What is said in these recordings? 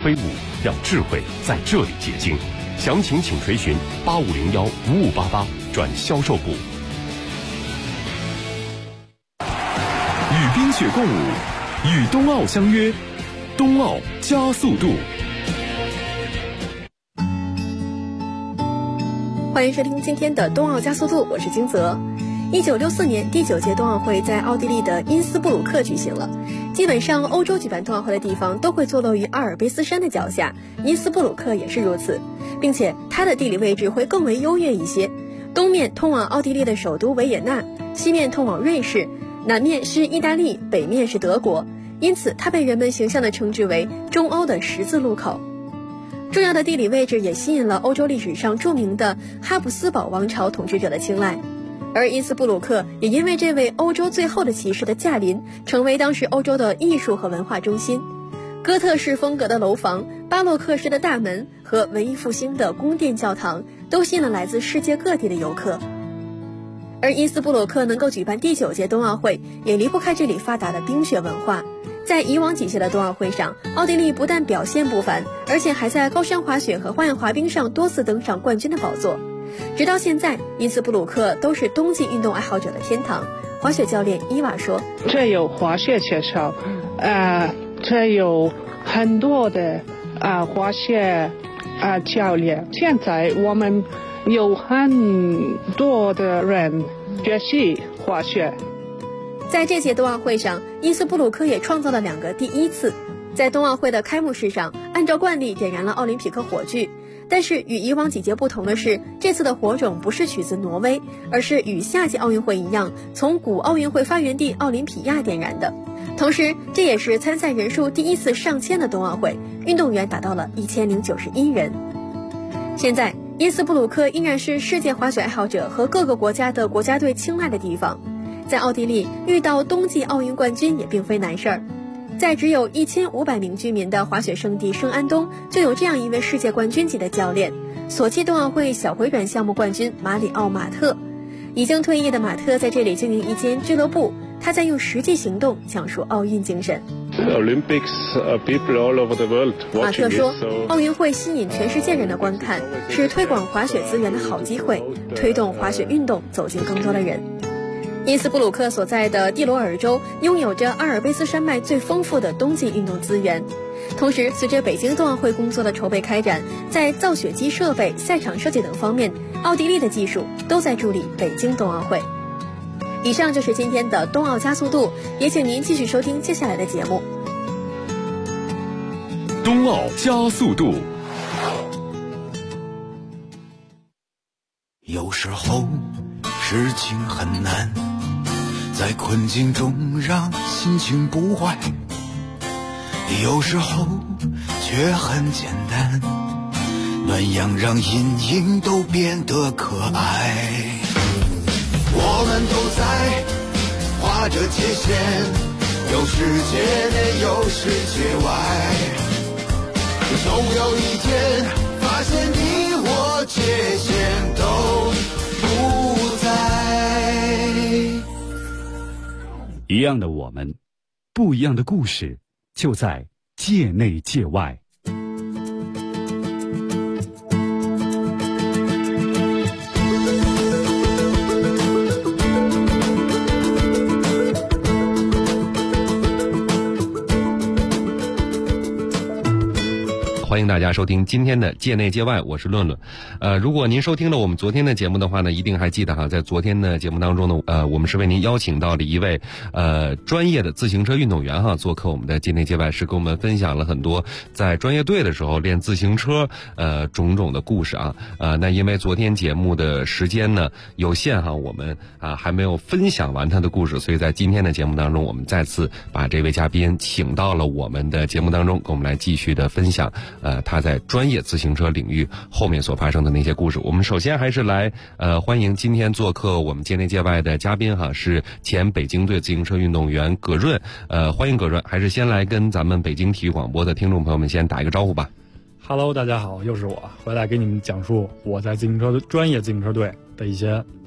飞舞，让智慧在这里结晶。详情请垂询85015588转销售部。 与冰雪共舞，与冬奥相约，冬奥加速度。 欢迎收听今天的冬奥加速度，我是金泽。1964年第9届冬奥会在奥地利的因斯布鲁克举行了。基本上欧洲举办冬奥会的地方都会坐落于阿尔卑斯山的脚下，因斯布鲁克也是如此，并且它的地理位置会更为优越一些。东面通往奥地利的首都维也纳，西面通往瑞士，南面是意大利，北面是德国，因此它被人们形象地称之为中欧的十字路口。重要的地理位置也吸引了欧洲历史上著名的哈布斯堡王朝统治者的青睐，而因斯布鲁克也因为这位欧洲最后的骑士的驾临，成为当时欧洲的艺术和文化中心。哥特式风格的楼房、巴洛克式的大门和文艺复兴的宫殿教堂都吸引了来自世界各地的游客。而因斯布鲁克能够举办第9届冬奥会，也离不开这里发达的冰雪文化。在以往几届的冬奥会上，奥地利不但表现不凡，而且还在高山滑雪和花样滑冰上多次登上冠军的宝座。直到现在，因斯布鲁克都是冬季运动爱好者的天堂。滑雪教练伊娃说：“ 这有滑雪学校，这有很多的滑雪教练。现在我们有很多的人学习滑雪。” 在这届冬奥会上，因斯布鲁克也创造了2个第一次。在冬奥会的开幕式上，按照惯例点燃了奥林匹克火炬，但是与以往几届不同的是，这次的火种不是取自挪威，而是与下届奥运会一样，从古奥运会发源地奥林匹亚点燃的。同时，这也是参赛人数第一次上千的冬奥会，运动员达到了1091人。现在，因斯布鲁克依然是世界滑雪爱好者和各个国家的国家队青睐的地方。在奥地利遇到冬季奥运冠军也并非难事儿，在只有1500名居民的滑雪圣地圣安东，就有这样一位世界冠军级的教练，索契冬奥会小回转项目冠军马里奥·马特。已经退役的马特在这里经营一间俱乐部，他在用实际行动讲述奥运精神。马特说，奥运会吸引全世界人的观看，是推广滑雪资源的好机会，推动滑雪运动走进更多的人。因斯布鲁克所在的蒂罗尔州拥有着阿尔卑斯山脉最丰富的冬季运动资源。同时，随着北京冬奥会工作的筹备开展，在造雪机设备、赛场设计等方面，奥地利的技术都在助力北京冬奥会。以上就是今天的冬奥加速度，也请您继续收听接下来的节目。 冬奥加速度。 有时候事情很难，在困境中让心情不坏，有时候却很简单，暖阳让阴影都变得可爱。我们都在划着界限，有世界内有世界外，总有一天发现你我界限都不在。 一样的我们，不一样的故事，就在界内界外。 欢迎大家收听今天的界内界外，我是论论。如果您收听了我们昨天的节目的话呢，一定还记得哈，在昨天的节目当中呢，我们是为您邀请到了一位专业的自行车运动员哈，做客我们的界内界外，是跟我们分享了很多在专业队的时候练自行车种种的故事啊。那因为昨天节目的时间呢有限哈，我们还没有分享完他的故事，所以在今天的节目当中，我们再次把这位嘉宾请到了我们的节目当中，跟我们来继续的分享他在专业自行车领域后面所发生的那些故事。我们首先还是来欢迎今天做客我们界内界外的嘉宾哈，是前北京队自行车运动员葛润。欢迎葛润，还是先来跟咱们北京体育广播的听众朋友们先打一个招呼吧。 Hello， 大家好，又是我回来给你们讲述我在专业自行车队的一些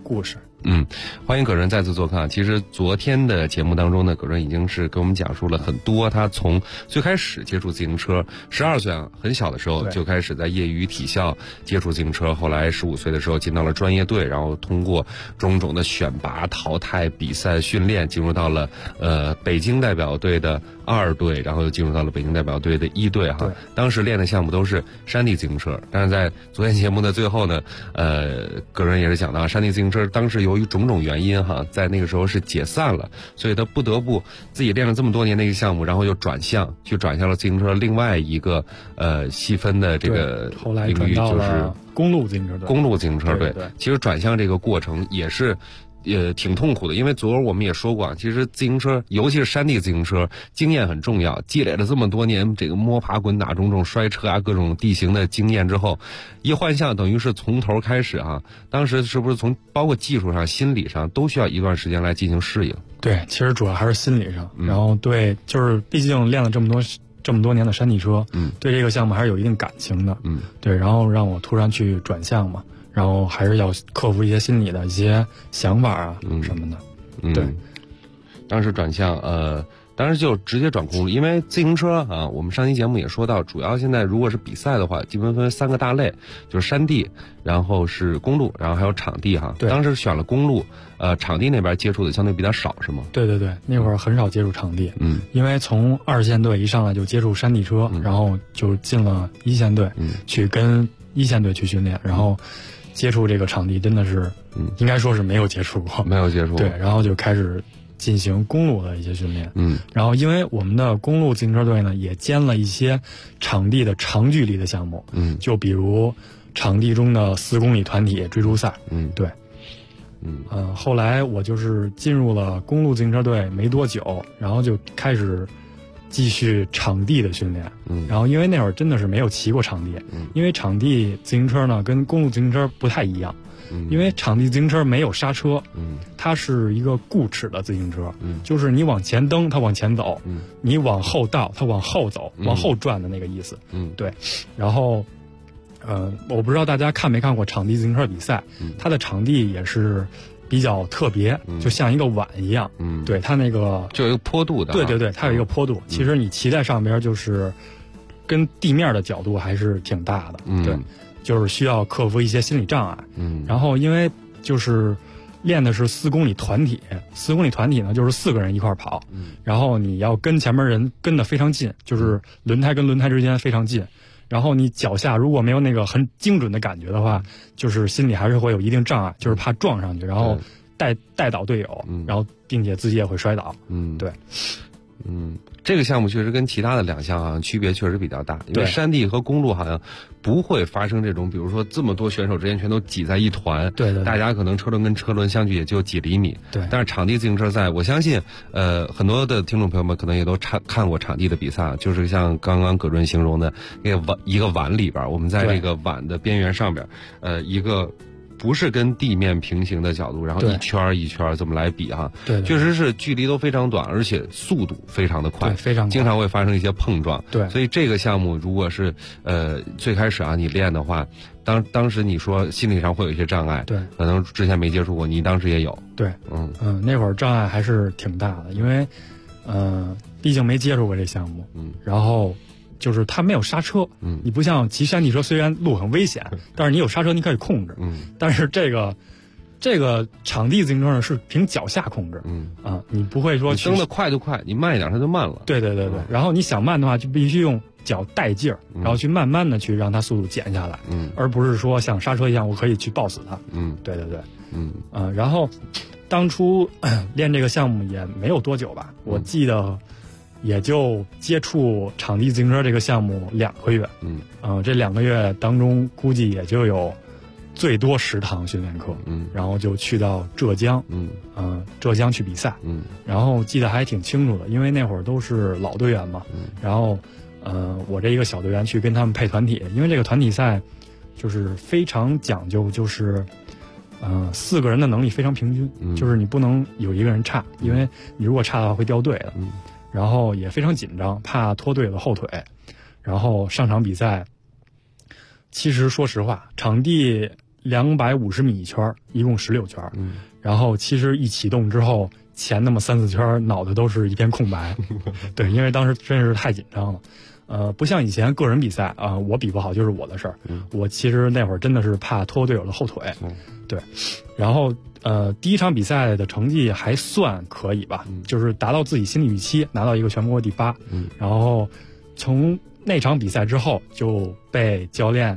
故事。 欢迎葛润再次做客。其实昨天的节目当中呢，葛润已经是给我们讲述了很多他从最开始接触自行车，12岁很小的时候就开始在业余体校接触自行车，后来15岁的时候进到了专业队，然后通过种种的选拔、淘汰、比赛、训练，进入到了北京代表队的2队，然后又进入到了北京代表队的1队哈。当时练的项目都是山地自行车，但是在昨天节目的最后呢，葛润也是讲到山地自行车当时由于种种原因哈，在那个时候是解散了，所以他不得不自己练了这么多年的一个项目，然后又转向了自行车另外一个细分的这个后来领域，就是公路自行车队。 公路自行车队， 对， 其实转向这个过程也是。挺痛苦的，因为昨儿我们也说过，其实自行车，尤其是山地自行车，经验很重要。积累了这么多年这个摸爬滚打、种种摔车啊、各种地形的经验之后，一换向等于是从头开始啊。当时是不是从包括技术上、心理上都需要一段时间来进行适应？ 对，其实主要还是心理上。然后对，就是毕竟练了这么多年的山地车，对这个项目还是有一定感情的。对，然后让我突然去转向嘛。然后还是要克服一些心理的一些想法啊什么的。对， 当时转向当时就直接转公路，因为自行车啊，我们上期节目也说到，主要现在如果是比赛的话，基本分3个大类，就是山地，然后是公路，然后还有场地哈。 对， 当时选了公路，场地那边接触的相对比较少，是吗？ 对，那会儿很少接触场地，因为从2线队一上来就接触山地车，然后就进了1线队，去跟1线队去训练，然后接触这个场地真的是，应该说是没有接触过，对，然后就开始进行公路的一些训练，然后因为我们的公路自行车队呢也兼了一些场地的长距离的项目，就比如场地中的4公里团体追逐赛，对，后来我就是进入了公路自行车队没多久，然后就开始继续场地的训练，然后因为那会儿真的是没有骑过场地，因为场地自行车呢跟公路自行车不太一样，因为场地自行车没有刹车，它是一个固齿的自行车，就是你往前蹬它往前走，你往后倒它往后走，往后转的那个意思，对，然后我不知道大家看没看过场地自行车比赛，它的场地也是比较特别，就像一个碗一样，对，它那个就有一个坡度的， 对，它有一个坡度，其实你骑在上边就是跟地面的角度还是挺大的，对，就是需要克服一些心理障碍，然后因为就是练的是4公里团体，4公里团体呢就是4个人一块跑，然后你要跟前面人跟得非常近，就是轮胎跟轮胎之间非常近。然后你脚下如果没有那个很精准的感觉的话，就是心里还是会有一定障碍，就是怕撞上去，然后带倒队友，然后并且自己也会摔倒。对。 这个项目确实跟其他的2项好像区别确实比较大，因为山地和公路好像不会发生这种，比如说这么多选手之间全都挤在一团， 对， 大家可能车轮跟车轮相距也就几厘米， 对。 但是场地自行车赛，我相信，很多的听众朋友们可能也都看过场地的比赛，就是像刚刚葛润形容的一个碗里边，我们在这个碗的边缘上边，一个不是跟地面平行的角度，然后一圈一圈这么来比哈， 对， 确实是距离都非常短，而且速度非常的快， 非常快， 经常会发生一些碰撞， 对， 所以这个项目如果是最开始啊你练的话，当时你说心理上会有一些障碍， 对， 可能之前没接触过，你当时也有， 对，那会儿障碍还是挺大的，因为毕竟没接触过这项目，然后就是它没有刹车，你不像骑山地车，虽然路很危险，但是你有刹车你可以控制，但是这个场地自行车呢是凭脚下控制，你不会说蹬得快就快，你慢一点它就慢了， 对，然后你想慢的话就必须用脚带劲儿，然后去慢慢的去让它速度减下来，而不是说像刹车一样我可以去抱死它，对，然后当初练这个项目也没有多久吧，我记得也就接触场地自行车这个项目2个月，这2个月当中估计也就有最多10堂训练课，然后就去到浙江，浙江去比赛，然后记得还挺清楚的，因为那会儿都是老队员嘛，然后我这一个小队员去跟他们配团体，因为这个团体赛就是非常讲究，就是4个人的能力非常平均，就是你不能有一个人差，因为你如果差的话会掉队的，然后也非常紧张，怕拖队的后腿，然后上场比赛。其实说实话，场地 250米一圈，一共16圈。然后其实一启动之后，前那么3-4圈，脑袋都是一片空白。对，因为当时真是太紧张了。不像以前个人比赛啊，我比不好就是我的事儿。我其实那会儿真的是怕拖队友的后腿。对，然后第一场比赛的成绩还算可以吧，就是达到自己心理预期，拿到一个全国第8。然后从那场比赛之后就被教练，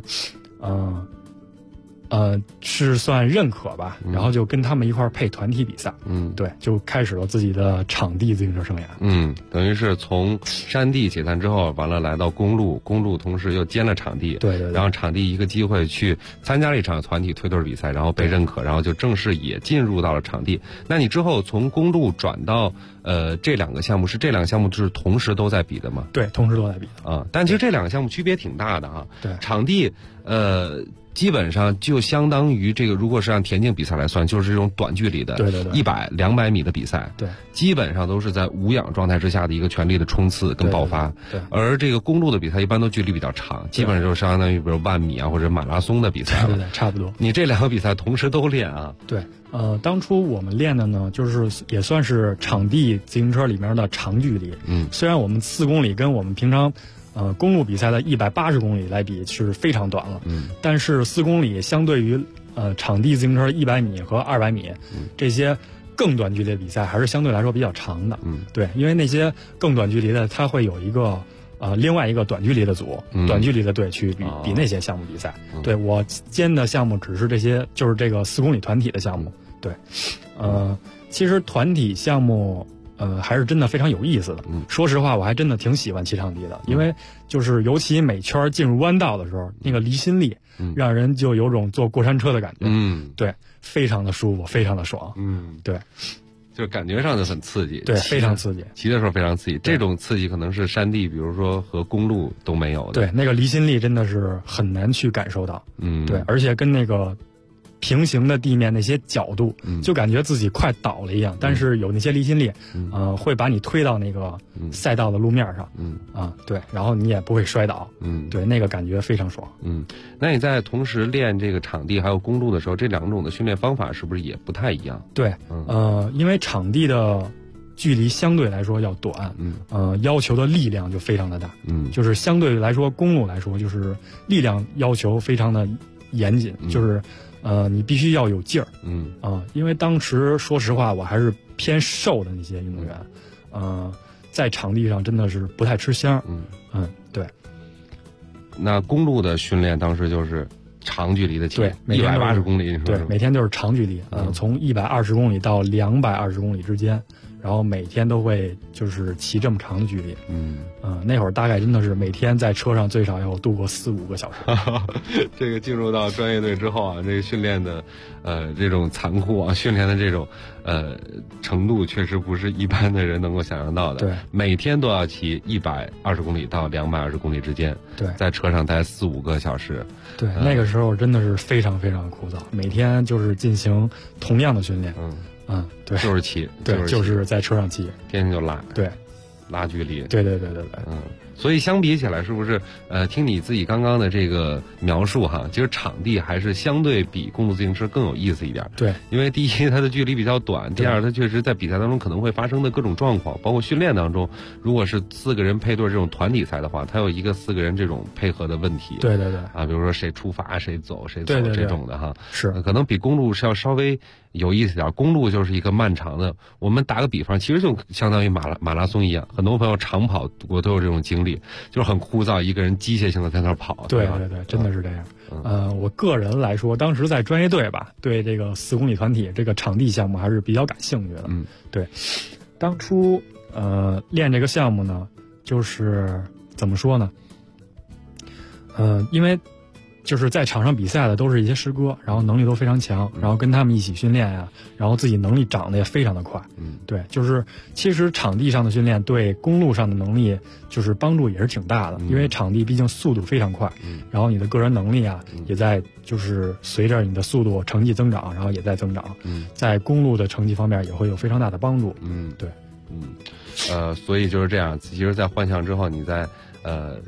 是算认可吧，然后就跟他们一块儿配团体比赛。对，就开始了自己的场地自行车生涯。 等于是从山地解散之后，完了来到公路同时又兼了场地。 对， 然后场地一个机会去参加了一场团体推队比赛，然后被认可，然后就正式也进入到了场地。那你之后从公路转到这2个项目，是这2个项目是同时都在比的吗？ 对，同时都在比的啊。但其实这2个项目区别挺大的啊。 对， 场地基本上就相当于这个，如果是按田径比赛来算，就是这种短距离的100、200米的比赛。 对， 基本上都是在无氧状态之下的一个全力的冲刺跟爆发。 对， 而这个公路的比赛一般都距离比较长，基本上就相当于比如10000米啊或者马拉松的比赛。 对，差不多。 你这2个比赛同时都练啊？ 对，当初我们练的呢，就是也算是场地自行车里面的长距离。虽然我们4公里跟我们平常公路比赛的180公里来比是非常短了，但是4公里相对于场地自行车100米和200米，这些更短距离的比赛还是相对来说比较长的。对，因为那些更短距离的，它会有一个另外一个短距离的组，短距离的队去比那些项目比赛。对，我兼的项目只是这些，就是这个4公里团体的项目。对，其实团体项目还是真的非常有意思的。说实话，我还真的挺喜欢骑场地的，因为就是尤其每圈进入弯道的时候，那个离心力，让人就有种坐过山车的感觉。对，非常的舒服，非常的爽。对， 就感觉上就很刺激。 对，非常刺激。 骑的时候非常刺激，这种刺激可能是山地，比如说和公路都没有的。 对，那个离心力真的是很难去感受到。对，而且跟那个平行的地面那些角度，就感觉自己快倒了一样，但是有那些离心力，会把你推到那个赛道的路面上，对，然后你也不会摔倒，对，那个感觉非常爽。 那你在同时练这个场地还有公路的时候，这2种的训练方法是不是也不太一样？ 对，因为场地的距离相对来说要短，要求的力量就非常的大，就是相对来说公路来说，就是力量要求非常的严谨，就是你必须要有劲儿，因为当时说实话，我还是偏瘦的那些运动员，在场地上真的是不太吃香，对。 那公路的训练当时就是长距离的骑， 对 ，180公里， 对，每天就是长距离，从120公里到220公里之间，然后每天都会就是骑这么长的距离，那会儿大概真的是每天在车上最少要度过4-5个小时。 这个进入到专业队之后啊，这个训练的这种残酷啊，训练的这种程度，确实不是一般的人能够想象到的。 对， 每天都要骑120公里到220公里之间， 对， 在车上待4-5个小时。 对，那个时候真的是非常非常枯燥，每天就是进行同样的训练。对， 就是骑， 对，就是在车上骑， 天天就拉， 对， 拉距离， 对， 所以相比起来，是不是听你自己刚刚的这个描述哈，其实场地还是相对比公路自行车更有意思一点。 对， 因为第一它的距离比较短，第二它确实在比赛当中可能会发生的各种状况，包括训练当中，如果是4个人配对这种团体赛的话，它有一个4个人这种配合的问题。 对啊，比如说谁出发谁走谁走这种的哈， 是可能比公路是要稍微有意思点。公路就是一个漫长的，我们打个比方，其实就相当于马拉松一样，很多朋友长跑我都有这种经历，就是很枯燥，一个人机械性的在那儿跑。 对，真的是这样。我个人来说，当时在专业队吧，对这个4公里团体这个场地项目还是比较感兴趣的。对，当初练这个项目呢，就是怎么说呢？因为就是在场上比赛的都是一些师哥，然后能力都非常强，然后跟他们一起训练呀，然后自己能力长得也非常的快。对，就是其实场地上的训练对公路上的能力就是帮助也是挺大的，因为场地毕竟速度非常快，然后你的个人能力啊也在就是随着你的速度成绩增长，然后也在增长，在公路的成绩方面也会有非常大的帮助。对， 所以就是这样，其实在换项之后，你在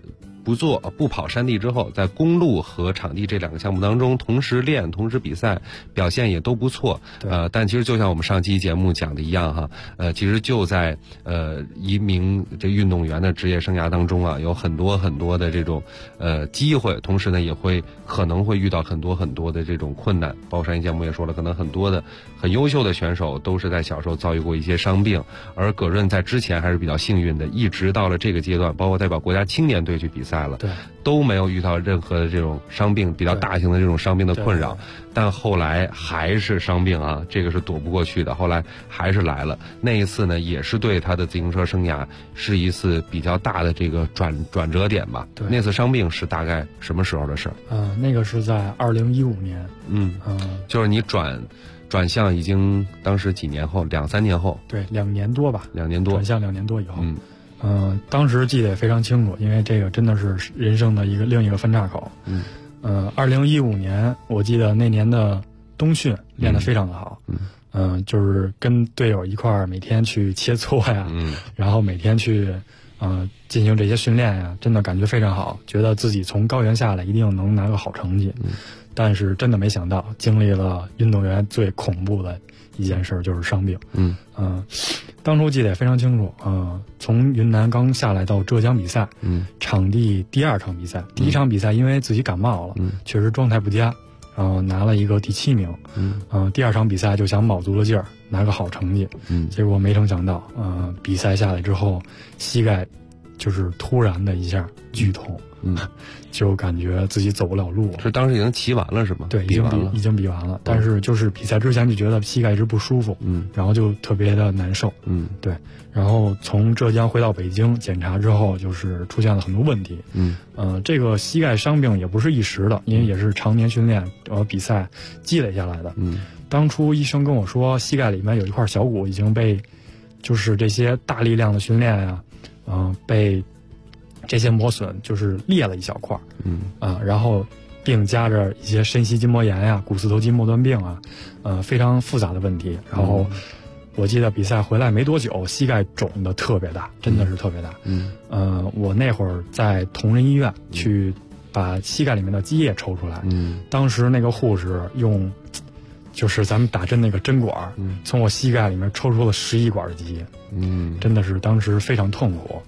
不跑山地之后，在公路和场地这2个项目当中同时练同时比赛，表现也都不错。但其实就像我们上期节目讲的一样哈，其实就在一名这运动员的职业生涯当中啊，有很多很多的这种机会，同时呢也可能会遇到很多很多的这种困难。包括上期节目也说了，可能很多的很优秀的选手都是在小时候遭遇过一些伤病，而葛润在之前还是比较幸运的，一直到了这个阶段，包括代表国家青年队去比赛了，都没有遇到任何的这种伤病，比较大型的这种伤病的困扰。但后来还是伤病啊，这个是躲不过去的，后来还是来了。那一次呢，也是对他的自行车生涯是一次比较大的这个转折点吧。那次伤病是大概什么时候的事儿？ 那个是在2015年。 就是你转向已经当时几年后，2-3年后。 对，2年多吧。 2年多。 转向2年多以后。当时记得也非常清楚，因为这个真的是人生的另一个分岔口。2015年，我记得那年的冬训练得非常的好。就是跟队友一块儿每天去切磋呀，然后每天去进行这些训练呀，真的感觉非常好，觉得自己从高原下来一定能拿个好成绩。但是真的没想到，经历了运动员最恐怖的一件事，就是伤病。当初记得也非常清楚。从云南刚下来到浙江比赛，场地第2场比赛，第1场比赛因为自己感冒了，确实状态不佳，然后拿了一个第7名。第2场比赛就想卯足了劲儿拿个好成绩，结果没成想到，比赛下来之后，膝盖就是突然的一下剧痛。就感觉自己走不了路。 是当时已经骑完了是吗？ 对，已经比完了。但是就是比赛之前就觉得膝盖一直不舒服，然后就特别的难受。对。然后从浙江回到北京检查之后，就是出现了很多问题。这个膝盖伤病也不是一时的，因为也是常年训练比赛积累下来的。当初医生跟我说，膝盖里面有一块小骨已经被，就是这些大力量的训练呀，被这些磨损就是裂了一小块。然后并加着一些深膝筋膜炎呀、股四头肌末端病啊，非常复杂的问题。然后我记得比赛回来没多久，膝盖肿得特别大，真的是特别大。我那会儿在同仁医院去把膝盖里面的积液抽出来。当时那个护士用，就是咱们打针那个针管，从我膝盖里面抽出了11管的积液。真的是当时非常痛苦。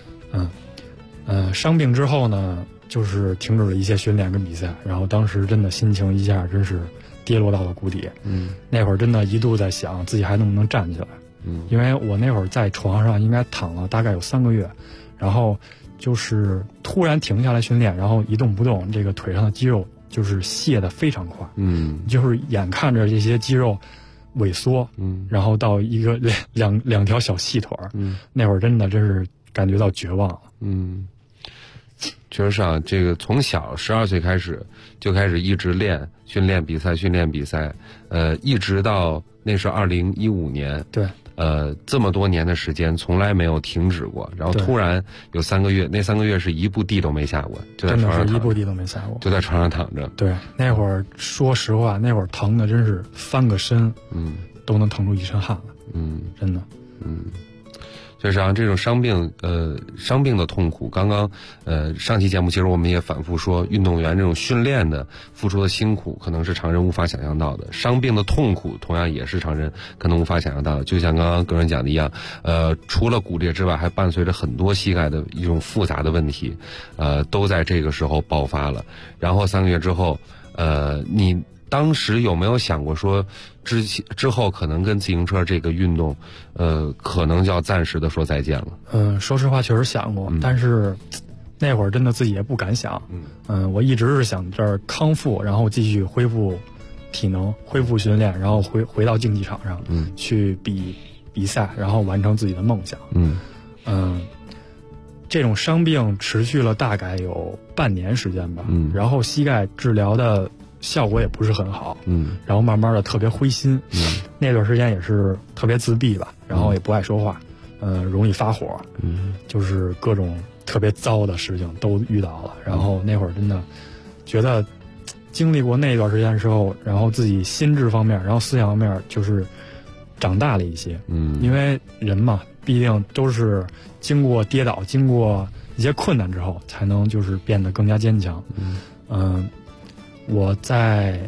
伤病之后呢，就是停止了一些训练跟比赛，然后当时真的心情一下真是跌落到了谷底。那会儿真的一度在想自己还能不能站起来。因为我那会儿在床上应该躺了大概有3个月，然后就是突然停下来训练，然后一动不动，这个腿上的肌肉就是卸得非常快。就是眼看着这些肌肉萎缩，然后到一个两条小细腿。那会儿真是感觉到绝望了。 确实上，这个从小12岁开始就开始一直训练比赛，一直到那是2015年。对。这么多年的时间从来没有停止过，然后突然有3个月，那3个月是一步地都没下过，就在床上躺着，真的是一步地都没下过，就在床上躺着。 对，那会儿说实话，那会儿疼的真是翻个身，都能疼出一身汗来。真的。 就是啊，这种伤病的痛苦，刚刚上期节目其实我们也反复说，运动员这种训练的付出的辛苦，可能是常人无法想象到的。伤病的痛苦同样也是常人可能无法想象到的。就像刚刚个人讲的一样，除了骨裂之外，还伴随着很多膝盖的一种复杂的问题，都在这个时候爆发了。然后3个月之后，你当时有没有想过说，之后可能跟自行车这个运动，可能就要暂时的说再见了？ 说实话，确实想过，但是那会儿真的自己也不敢想。我一直是想这儿康复，然后继续恢复体能，恢复训练，然后回到竞技场上，去比赛，然后完成自己的梦想。这种伤病持续了大概有半年时间吧。然后膝盖治疗的效果也不是很好，然后慢慢的特别灰心，那段时间也是特别自闭吧，然后也不爱说话，容易发火，就是各种特别糟的事情都遇到了。然后那会儿真的觉得经历过那段时间之后，然后自己心智方面，然后思想方面就是长大了一些。因为人嘛，毕竟都是经过跌倒，经过一些困难之后，才能就是变得更加坚强。我在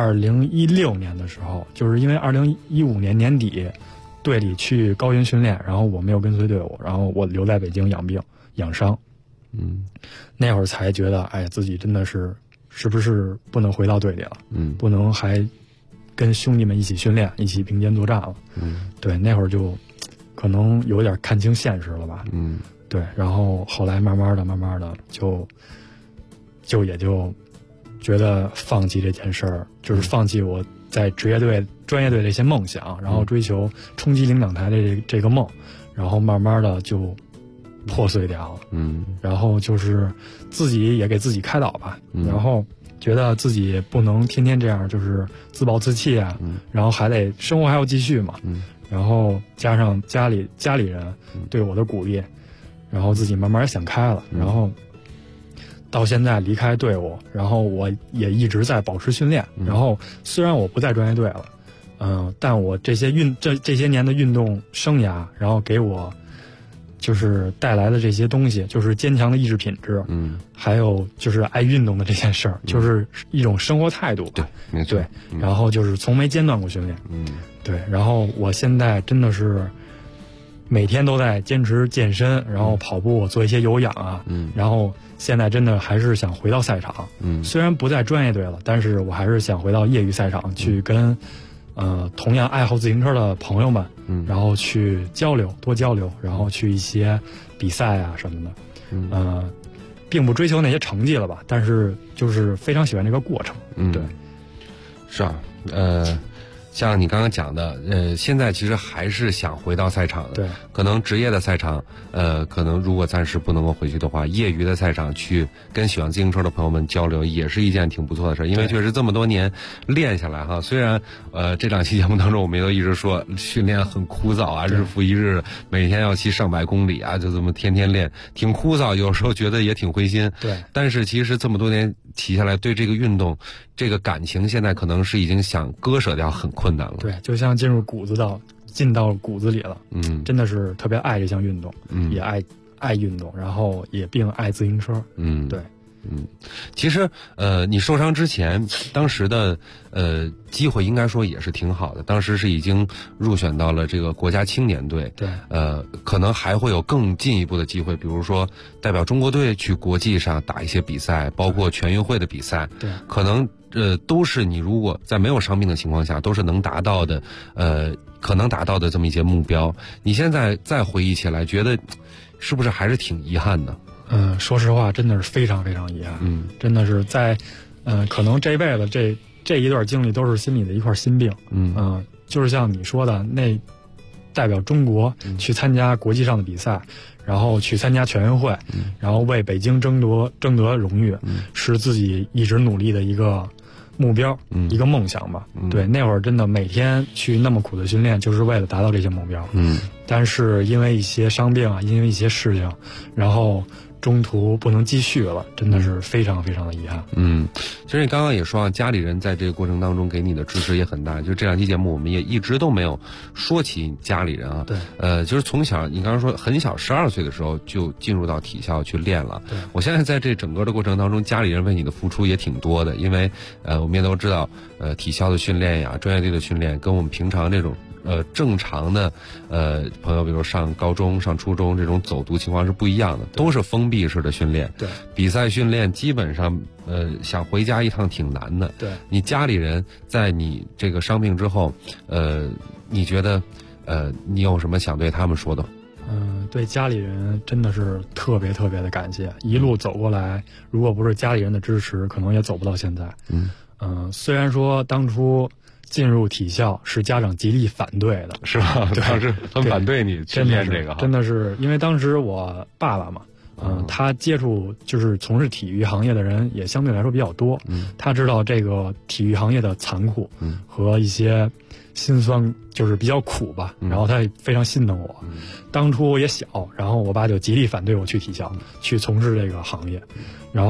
2016年的时候，就是因为2015年年底队里去高原训练，然后我没有跟随队伍，然后我留在北京养病养伤。那会儿才觉得，哎，自己真的是不是不能回到队里了？不能还跟兄弟们一起训练，一起并肩作战了。对，那会儿就可能有点看清现实了吧。对，然后后来慢慢的就也就觉得放弃这件事儿，就是放弃我在职业队、专业队的一些梦想，然后追求冲击领奖台的这个梦，然后慢慢的就破碎掉了。然后就是自己也给自己开导吧，然后觉得自己不能天天这样，就是自暴自弃啊，然后还得生活还要继续嘛。然后加上家里人对我的鼓励，然后自己慢慢想开了，然后到现在离开队伍，然后我也一直在保持训练。然后虽然我不在专业队了，但我这些年的运动生涯，然后给我就是带来的这些东西，就是坚强的意志品质，还有就是爱运动的这件事儿，就是一种生活态度。 对，没错。 对，然后就是从没间断过训练。对，然后我现在真的是每天都在坚持健身，然后跑步，做一些有氧啊。然后现在真的还是想回到赛场。虽然不在专业队了，但是我还是想回到业余赛场去跟同样爱好自行车的朋友们，然后去多交流，然后去一些比赛啊什么的。并不追求那些成绩了吧，但是就是非常喜欢这个过程。对， 是啊，像你刚刚讲的，现在其实还是想回到赛场的。 对， 可能职业的赛场，可能如果暂时不能够回去的话，业余的赛场去跟喜欢自行车的朋友们交流，也是一件挺不错的事。因为确实这么多年练下来哈，虽然这两期节目当中我们也都一直说训练很枯燥啊，日复一日，每天要骑上百公里啊，就这么天天练，挺枯燥，有时候觉得也挺灰心。 对， 但是其实这么多年骑下来，对这个运动这个感情，现在可能是已经想割舍掉很困难了。 对，就像进到骨子里了。真的是特别爱这项运动，也爱运动，然后也并爱自行车。对。 其实你受伤之前，当时的机会应该说也是挺好的，当时是已经入选到了这个国家青年队。 对， 可能还会有更进一步的机会，比如说代表中国队去国际上打一些比赛，包括全运会的比赛。 对， 可能都是你如果在没有伤病的情况下，都是能达到的，可能达到的这么一些目标。你现在再回忆起来，觉得是不是还是挺遗憾的？ 说实话，真的是非常非常遗憾。真的是在，可能这辈子这一段经历都是心里的一块心病。就是像你说的，那代表中国去参加国际上的比赛，然后去参加全运会，然后为北京争得荣誉，是自己一直努力的一个目标，一个梦想吧。对，那会儿真的每天去那么苦的训练，就是为了达到这些目标。但是因为一些伤病啊，因为一些事情，然后中途不能继续了，真的是非常非常的遗憾。 其实你刚刚也说啊，家里人在这个过程当中给你的支持也很大。就这两期节目，我们也一直都没有说起家里人啊。 对， 就是从小你刚刚说很小，12岁的时候就进入到体校去练了。 对， 我现在在这整个的过程当中，家里人为你的付出也挺多的，因为我们也都知道，体校的训练呀，专业队的训练，跟我们平常这种正常的朋友，比如上高中、上初中这种走读情况是不一样的，都是封闭式的训练。 对， 比赛训练基本上想回家一趟挺难的。 对， 你家里人在你这个伤病之后，你觉得你有什么想对他们说的？ 对家里人真的是特别特别的感谢，一路走过来，如果不是家里人的支持，可能也走不到现在。虽然说当初进入体校是家长极力反对的， 是吧？当时很反对你去练这个， 真的是因为当时我爸爸嘛，他接触就是从事体育行业的人也相对来说比较多，他知道这个体育行业的残酷，和一些辛酸，就是比较苦吧，然后他也非常心疼我。当初我也小，然后我爸就极力反对我去体校，去从事这个行业，然后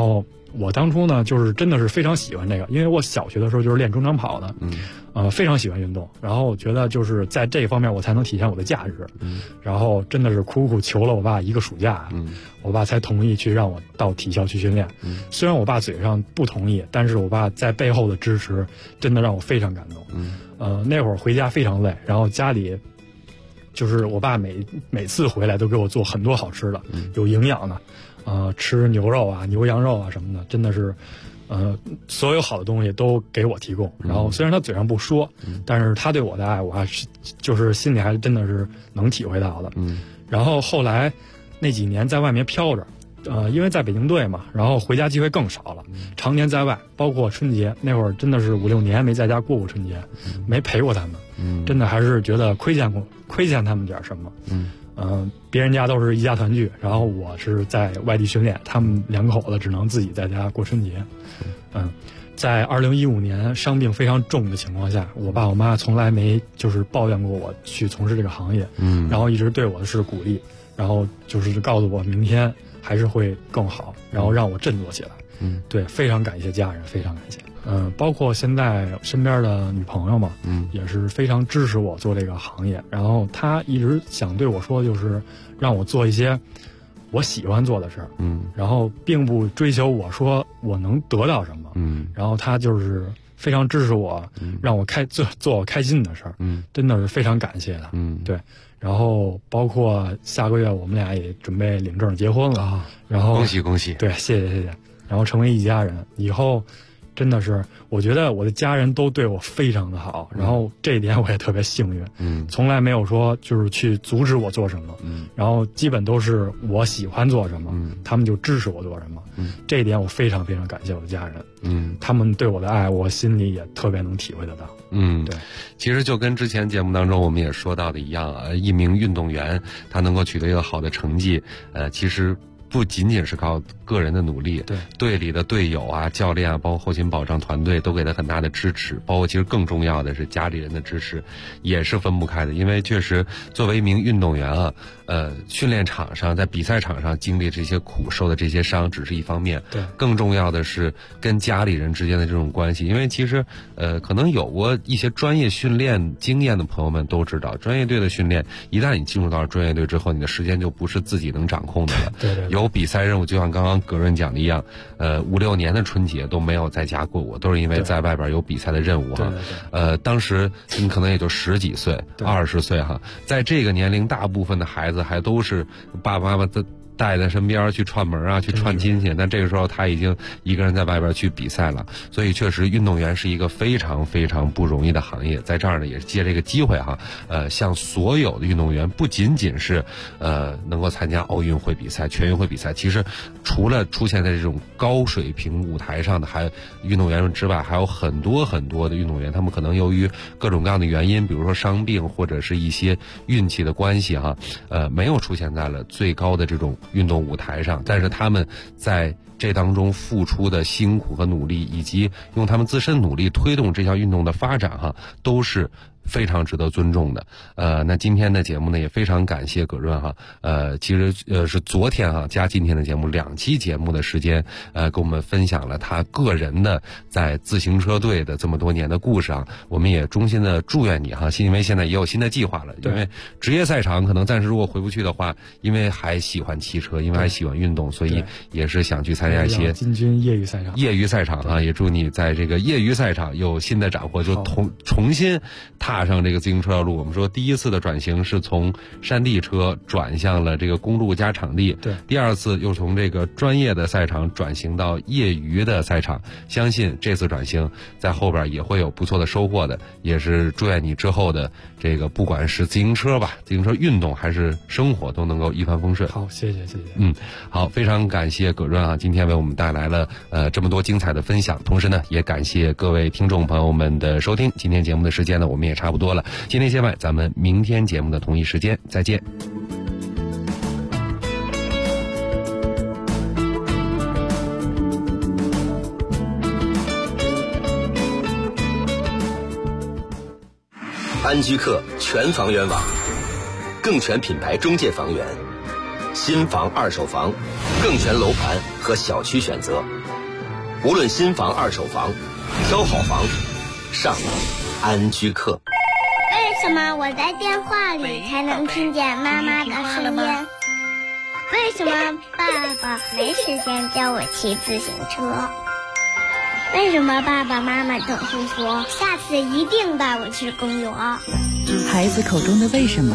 我当初呢就是真的是非常喜欢这个，因为我小学的时候就是练中长跑的，非常喜欢运动，然后我觉得就是在这方面我才能体现我的价值，然后真的是苦苦求了我爸一个暑假，我爸才同意去让我到体校去训练。虽然我爸嘴上不同意，但是我爸在背后的支持真的让我非常感动。那会儿回家非常累，然后家里就是我爸每次回来都给我做很多好吃的，有营养的，吃牛肉啊、牛羊肉啊什么的，真的是，所有好的东西都给我提供。然后虽然他嘴上不说，但是他对我的爱，我还是就是心里还真的是能体会到的。然后后来那几年在外面飘着，因为在北京队嘛，然后回家机会更少了，常年在外，包括春节那会儿真的是5、6年没在家过春节，没陪过他们，真的还是觉得亏欠他们点什么。别人家都是一家团聚，然后我是在外地训练，他们两口子只能自己在家过春节。在2015年伤病非常重的情况下，我爸我妈从来没就是抱怨过我去从事这个行业，然后一直对我是鼓励，然后就是告诉我明天还是会更好，然后让我振作起来。对，非常感谢家人，非常感谢。包括现在身边的女朋友嘛，也是非常支持我做这个行业。然后她一直想对我说，就是让我做一些我喜欢做的事儿，然后并不追求我说我能得到什么，然后她就是非常支持我，让我做我开心的事儿，真的是非常感谢她。对。然后包括下个月我们俩也准备领证结婚了，然后恭喜恭喜！ 对，谢谢。然后成为一家人，以后真的是我觉得我的家人都对我非常的好，然后这一点我也特别幸运，从来没有说就是去阻止我做什么，然后基本都是我喜欢做什么，他们就支持我做什么，这一点我非常非常感谢我的家人，他们对我的爱我心里也特别能体会得到。对， 其实就跟之前节目当中我们也说到的一样，一名运动员他能够取得一个好的成绩，其实不仅仅是靠个人的努力，队里的队友啊、教练啊，包括后勤保障团队都给他很大的支持，包括其实更重要的是家里人的支持，也是分不开的。因为确实作为一名运动员啊，训练场上在比赛场上经历这些苦、受的这些伤只是一方面，更重要的是跟家里人之间的这种关系。因为其实可能有过一些专业训练经验的朋友们都知道，专业队的训练一旦你进入到专业队之后，你的时间就不是自己能掌控的了。 对， 有比赛任务，就像刚刚葛润讲的一样，5、6年的春节都没有在家过过，都是因为在外边有比赛的任务哈。当时你可能也就10几岁、20岁哈，在这个年龄，大部分的孩子还都是爸爸妈妈带在身边去串门啊，去串亲戚，但这个时候他已经一个人在外边去比赛了，所以确实运动员是一个非常非常不容易的行业。在这儿呢，也是借这个机会哈，向所有的运动员，不仅仅是能够参加奥运会比赛、全运会比赛，其实除了出现在这种高水平舞台上的还运动员之外，还有很多很多的运动员，他们可能由于各种各样的原因，比如说伤病或者是一些运气的关系哈，没有出现在了最高的这种运动舞台上，但是他们在这当中付出的辛苦和努力，以及用他们自身努力推动这项运动的发展哈，都是非常值得尊重的。那今天的节目呢，也非常感谢葛润哈，其实是昨天哈加今天的节目2期节目的时间，跟我们分享了他个人的在自行车队的这么多年的故事啊。我们也衷心的祝愿你哈，因为现在也有新的计划了，因为职业赛场可能暂时如果回不去的话，因为还喜欢骑车，因为还喜欢运动，所以也是想去参加一些进军业余赛场。 业余赛场啊，也祝你在这个业余赛场有新的斩获，就重新踏上这个自行车的路。我们说第一次的转型是从山地车转向了这个公路加场地，第二次又从这个专业的赛场转型到业余的赛场，相信这次转型在后边也会有不错的收获的，也是祝愿你之后的这个不管是自行车吧、自行车运动还是生活都能够一帆风顺。 好，谢谢。 好，非常感谢葛润啊，今天为我们带来了这么多精彩的分享，同时呢也感谢各位听众朋友们的收听。今天节目的时间呢我们也差不多了，今天节外咱们明天节目的同一时间再见。 安居客全房源网，更全品牌中介房源，新房、二手房，更全楼盘和小区选择， 无论新房二手房，挑好房，上安居客。 为什么我在电话里才能听见妈妈的声音？为什么爸爸没时间教我骑自行车？为什么爸爸妈妈总是说下次一定带我去公园？ 孩子口中的为什么